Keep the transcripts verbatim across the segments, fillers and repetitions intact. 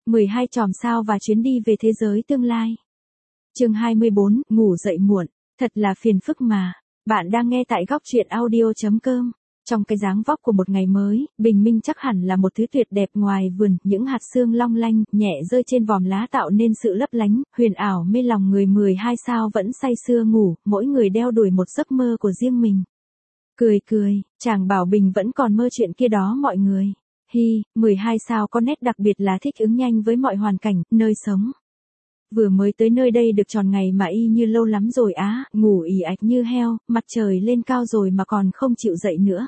mười hai chòm sao và chuyến đi về thế giới tương lai. Chương hai mươi bốn, ngủ dậy muộn, thật là phiền phức mà. Bạn đang nghe tại góc truyện audio chấm com. Trong cái dáng vóc của một ngày mới, bình minh chắc hẳn là một thứ tuyệt đẹp ngoài vườn, những hạt sương long lanh, nhẹ rơi trên vòm lá tạo nên sự lấp lánh, huyền ảo mê lòng người. mười hai sao vẫn say sưa ngủ, mỗi người đeo đuổi một giấc mơ của riêng mình. Cười cười, chàng Bảo Bình vẫn còn mơ chuyện kia đó mọi người. Hi, mười hai sao có nét đặc biệt là thích ứng nhanh với mọi hoàn cảnh, nơi sống. Vừa mới tới nơi đây được tròn ngày mà y như lâu lắm rồi á, ngủ ì ạch như heo, mặt trời lên cao rồi mà còn không chịu dậy nữa.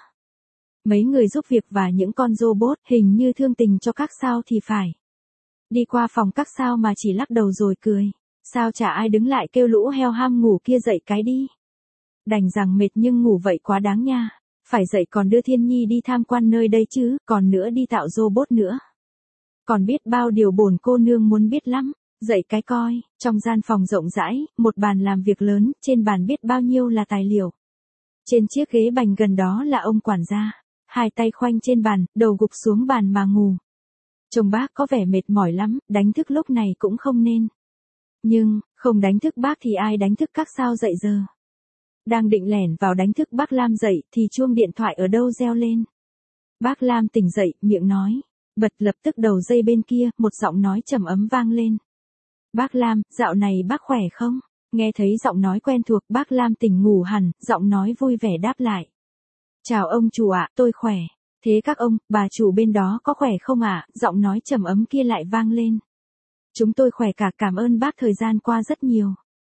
Mấy người giúp việc và những con robot hình như thương tình cho các sao thì phải. Đi qua phòng các sao mà chỉ lắc đầu rồi cười. Sao chả ai đứng lại kêu lũ heo ham ngủ kia dậy cái đi. Đành rằng mệt nhưng ngủ vậy quá đáng nha. Phải dậy còn đưa Thiên Nhi đi tham quan nơi đây chứ, còn nữa đi tạo robot nữa. Còn biết bao điều bổn cô nương muốn biết lắm. Dậy cái coi, trong gian phòng rộng rãi, một bàn làm việc lớn, trên bàn biết bao nhiêu là tài liệu. Trên chiếc ghế bành gần đó là ông quản gia, hai tay khoanh trên bàn, đầu gục xuống bàn mà ngủ. Chồng bác có vẻ mệt mỏi lắm, đánh thức lúc này cũng không nên. Nhưng, không đánh thức bác thì ai đánh thức các sao dậy giờ. Đang định lẻn vào đánh thức bác Lam dậy thì chuông điện thoại ở đâu reo lên. Bác Lam tỉnh dậy, miệng nói. Bật lập tức đầu dây bên kia, một giọng nói trầm ấm vang lên. Bác Lam, dạo này bác khỏe không? Nghe thấy giọng nói quen thuộc, bác Lam tỉnh ngủ hẳn, giọng nói vui vẻ đáp lại. Chào ông chủ ạ, tôi khỏe. Thế các ông, bà chủ bên đó có khỏe không ạ? Giọng nói trầm ấm kia lại vang lên. Chúng tôi khỏe cả, cảm ơn bác thời gian qua rất nhiều.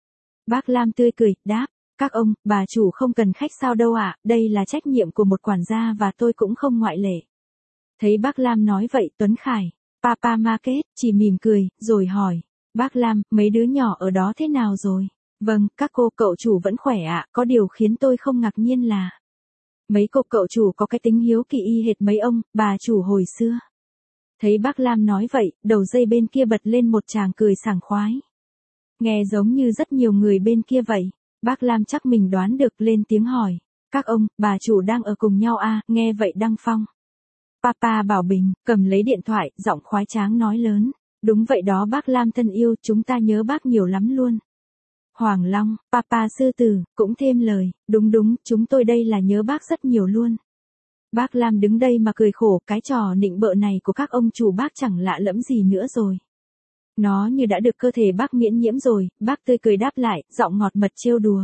Bác Lam tươi cười, đáp. Các ông, bà chủ không cần khách sao đâu ạ, đây là trách nhiệm của một quản gia và tôi cũng không ngoại lệ. Thấy bác Lam nói vậy, Tuấn Khải, Papa Market, chỉ mỉm cười, rồi hỏi. Bác Lam, mấy đứa nhỏ ở đó thế nào rồi? Vâng, các cô cậu chủ vẫn khỏe ạ, có điều khiến tôi không ngạc nhiên là mấy cô cậu chủ có cái tính hiếu kỳ y hệt mấy ông, bà chủ hồi xưa. Thấy bác Lam nói vậy, đầu dây bên kia bật lên một tràng cười sảng khoái. Nghe giống như rất nhiều người bên kia vậy. Bác Lam chắc mình đoán được lên tiếng hỏi. Các ông, bà chủ đang ở cùng nhau à, nghe vậy Đăng Phong. Papa Bảo Bình, cầm lấy điện thoại, giọng khoái tráng nói lớn. Đúng vậy đó bác Lam thân yêu, chúng ta nhớ bác nhiều lắm luôn. Hoàng Long, Papa Sư Tử, cũng thêm lời, đúng đúng, chúng tôi đây là nhớ bác rất nhiều luôn. Bác Lam đứng đây mà cười khổ, cái trò nịnh bợ này của các ông chủ bác chẳng lạ lẫm gì nữa rồi. Nó như đã được cơ thể bác miễn nhiễm rồi, bác tươi cười đáp lại, giọng ngọt mật trêu đùa.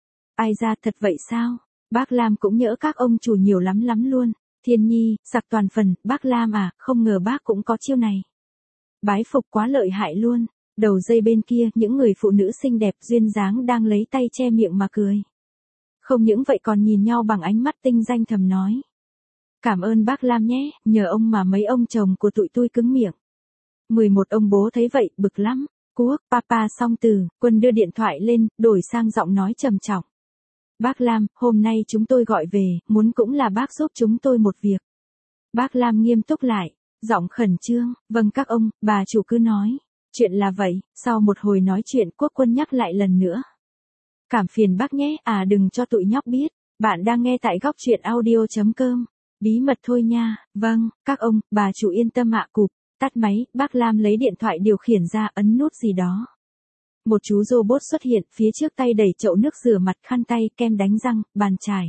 Ai ra thật vậy sao? Bác Lam cũng nhớ các ông chủ nhiều lắm lắm luôn. Thiên Nhi, sặc toàn phần, bác Lam à, không ngờ bác cũng có chiêu này. Bái phục quá lợi hại luôn. Đầu dây bên kia, những người phụ nữ xinh đẹp duyên dáng đang lấy tay che miệng mà cười. Không những vậy còn nhìn nhau bằng ánh mắt tinh danh thầm nói. Cảm ơn bác Lam nhé, nhờ ông mà mấy ông chồng của tụi tôi cứng miệng. mười một ông bố thấy vậy, bực lắm. Cuốc, Papa song từ, Quân đưa điện thoại lên, đổi sang giọng nói trầm trọng. Bác Lam, hôm nay chúng tôi gọi về, muốn cũng là bác giúp chúng tôi một việc. Bác Lam nghiêm túc lại, giọng khẩn trương, vâng các ông, bà chủ cứ nói. Chuyện là vậy, sau một hồi nói chuyện Quốc Quân nhắc lại lần nữa. Cảm phiền bác nhé, à đừng cho tụi nhóc biết, bạn đang nghe tại góc truyện audio chấm com. Bí mật thôi nha, vâng, các ông, bà chủ yên tâm ạ. Cụp. Tắt máy, bác Lam lấy điện thoại điều khiển ra ấn nút gì đó. Một chú robot xuất hiện, phía trước tay đẩy chậu nước rửa mặt, khăn tay, kem đánh răng, bàn chải.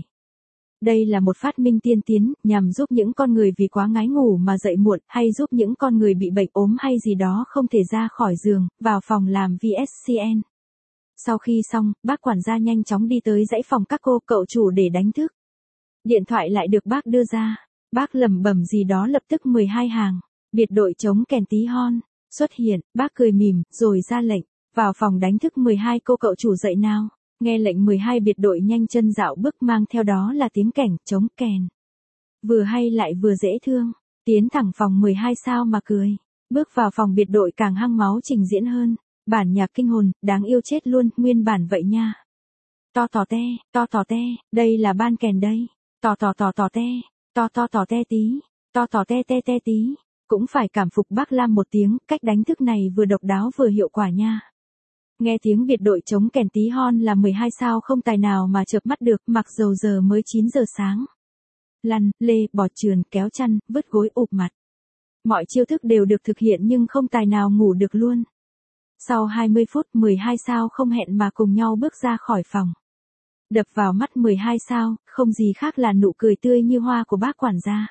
Đây là một phát minh tiên tiến, nhằm giúp những con người vì quá ngái ngủ mà dậy muộn, hay giúp những con người bị bệnh ốm hay gì đó không thể ra khỏi giường, vào phòng làm vê ét xê en. Sau khi xong, bác quản gia nhanh chóng đi tới dãy phòng các cô cậu chủ để đánh thức. Điện thoại lại được bác đưa ra. Bác lẩm bẩm gì đó lập tức mười hai hàng. Biệt đội chống kèn tí hon, xuất hiện, bác cười mỉm, rồi ra lệnh, vào phòng đánh thức mười hai cô cậu chủ dậy nào. Nghe lệnh mười hai biệt đội nhanh chân dạo bước mang theo đó là tiếng kẻng, chống kèn. Vừa hay lại vừa dễ thương, tiến thẳng phòng mười hai sao mà cười. Bước vào phòng biệt đội càng hăng máu trình diễn hơn, bản nhạc kinh hồn, đáng yêu chết luôn, nguyên bản vậy nha. To tỏ te, to tỏ te, đây là ban kèn đây, to tỏ tỏ tỏ te, to to tỏ te tí, to tỏ te te te tí. Cũng phải cảm phục bác Lam một tiếng, cách đánh thức này vừa độc đáo vừa hiệu quả nha. Nghe tiếng biệt đội chống kèn tí hon là mười hai sao không tài nào mà chợp mắt được, mặc dầu giờ mới chín giờ sáng. Lăn, lê, bò trườn, kéo chăn, vứt gối ụp mặt. Mọi chiêu thức đều được thực hiện nhưng không tài nào ngủ được luôn. Sau hai mươi phút, mười hai sao không hẹn mà cùng nhau bước ra khỏi phòng. Đập vào mắt mười hai sao, không gì khác là nụ cười tươi như hoa của bác quản gia.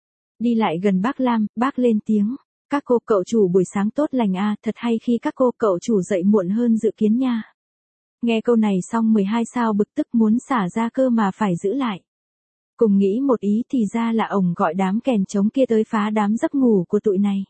Đi lại gần bác Lam, bác lên tiếng. Các cô cậu chủ buổi sáng tốt lành à, thật hay khi các cô cậu chủ dậy muộn hơn dự kiến nha. Nghe câu này xong mười hai sao bực tức muốn xả ra cơ mà phải giữ lại. Cùng nghĩ một ý thì ra là ổng gọi đám kèn trống kia tới phá đám giấc ngủ của tụi này.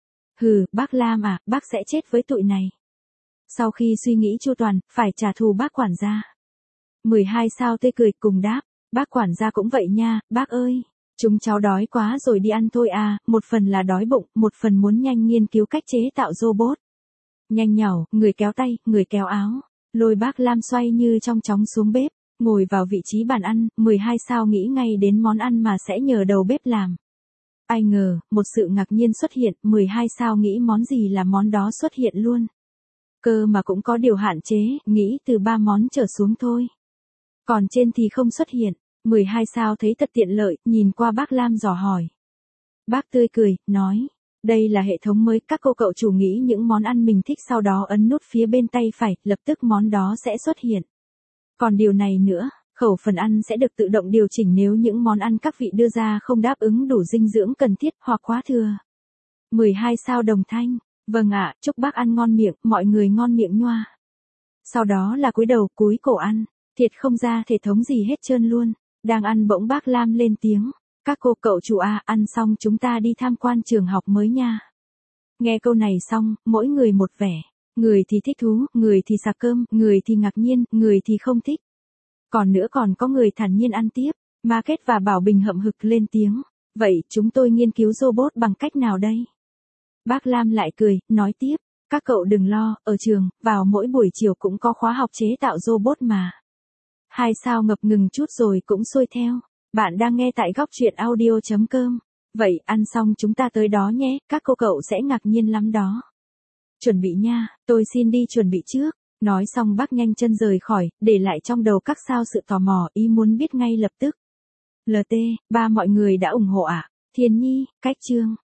Hừ, bác Lam à, bác sẽ chết với tụi này. Sau khi suy nghĩ chu toàn, phải trả thù bác quản gia. mười hai sao tươi cười cùng đáp, bác quản gia cũng vậy nha, bác ơi. Chúng cháu đói quá rồi đi ăn thôi à, một phần là đói bụng, một phần muốn nhanh nghiên cứu cách chế tạo robot. Nhanh nhảu, người kéo tay, người kéo áo. Lôi bác Lam xoay như trong chóng xuống bếp, ngồi vào vị trí bàn ăn, mười hai sao nghĩ ngay đến món ăn mà sẽ nhờ đầu bếp làm. Ai ngờ, một sự ngạc nhiên xuất hiện, mười hai sao nghĩ món gì là món đó xuất hiện luôn. Cơ mà cũng có điều hạn chế, nghĩ từ ba món trở xuống thôi. Còn trên thì không xuất hiện, mười hai sao thấy thật tiện lợi, nhìn qua bác Lam dò hỏi. Bác tươi cười, nói, đây là hệ thống mới, các cô cậu chủ nghĩ những món ăn mình thích sau đó ấn nút phía bên tay phải, lập tức món đó sẽ xuất hiện. Còn điều này nữa, khẩu phần ăn sẽ được tự động điều chỉnh nếu những món ăn các vị đưa ra không đáp ứng đủ dinh dưỡng cần thiết hoặc quá thừa. mười hai sao đồng thanh, vâng ạ, chúc bác ăn ngon miệng, mọi người ngon miệng nhoa. Sau đó là cúi đầu cúi cổ ăn, thiệt không ra thể thống gì hết trơn luôn. Đang ăn bỗng bác Lam lên tiếng, các cô cậu chủ à, ăn xong chúng ta đi tham quan trường học mới nha. Nghe câu này xong, mỗi người một vẻ, người thì thích thú, người thì sạc cơm, người thì ngạc nhiên, người thì không thích. Còn nữa còn có người thản nhiên ăn tiếp, Market và Bảo Bình hậm hực lên tiếng, vậy chúng tôi nghiên cứu robot bằng cách nào đây? Bác Lam lại cười, nói tiếp, các cậu đừng lo, ở trường, vào mỗi buổi chiều cũng có khóa học chế tạo robot mà. Hai sao ngập ngừng chút rồi cũng xuôi theo. Bạn đang nghe tại góc truyện audio chấm com. Vậy ăn xong chúng ta tới đó nhé, các cô cậu sẽ ngạc nhiên lắm đó. Chuẩn bị nha, tôi xin đi chuẩn bị trước. Nói xong bác nhanh chân rời khỏi, để lại trong đầu các sao sự tò mò, ý muốn biết ngay lập tức. lờ tê, ba mọi người đã ủng hộ ạ. À? Thiên Nhi, Cách Chương.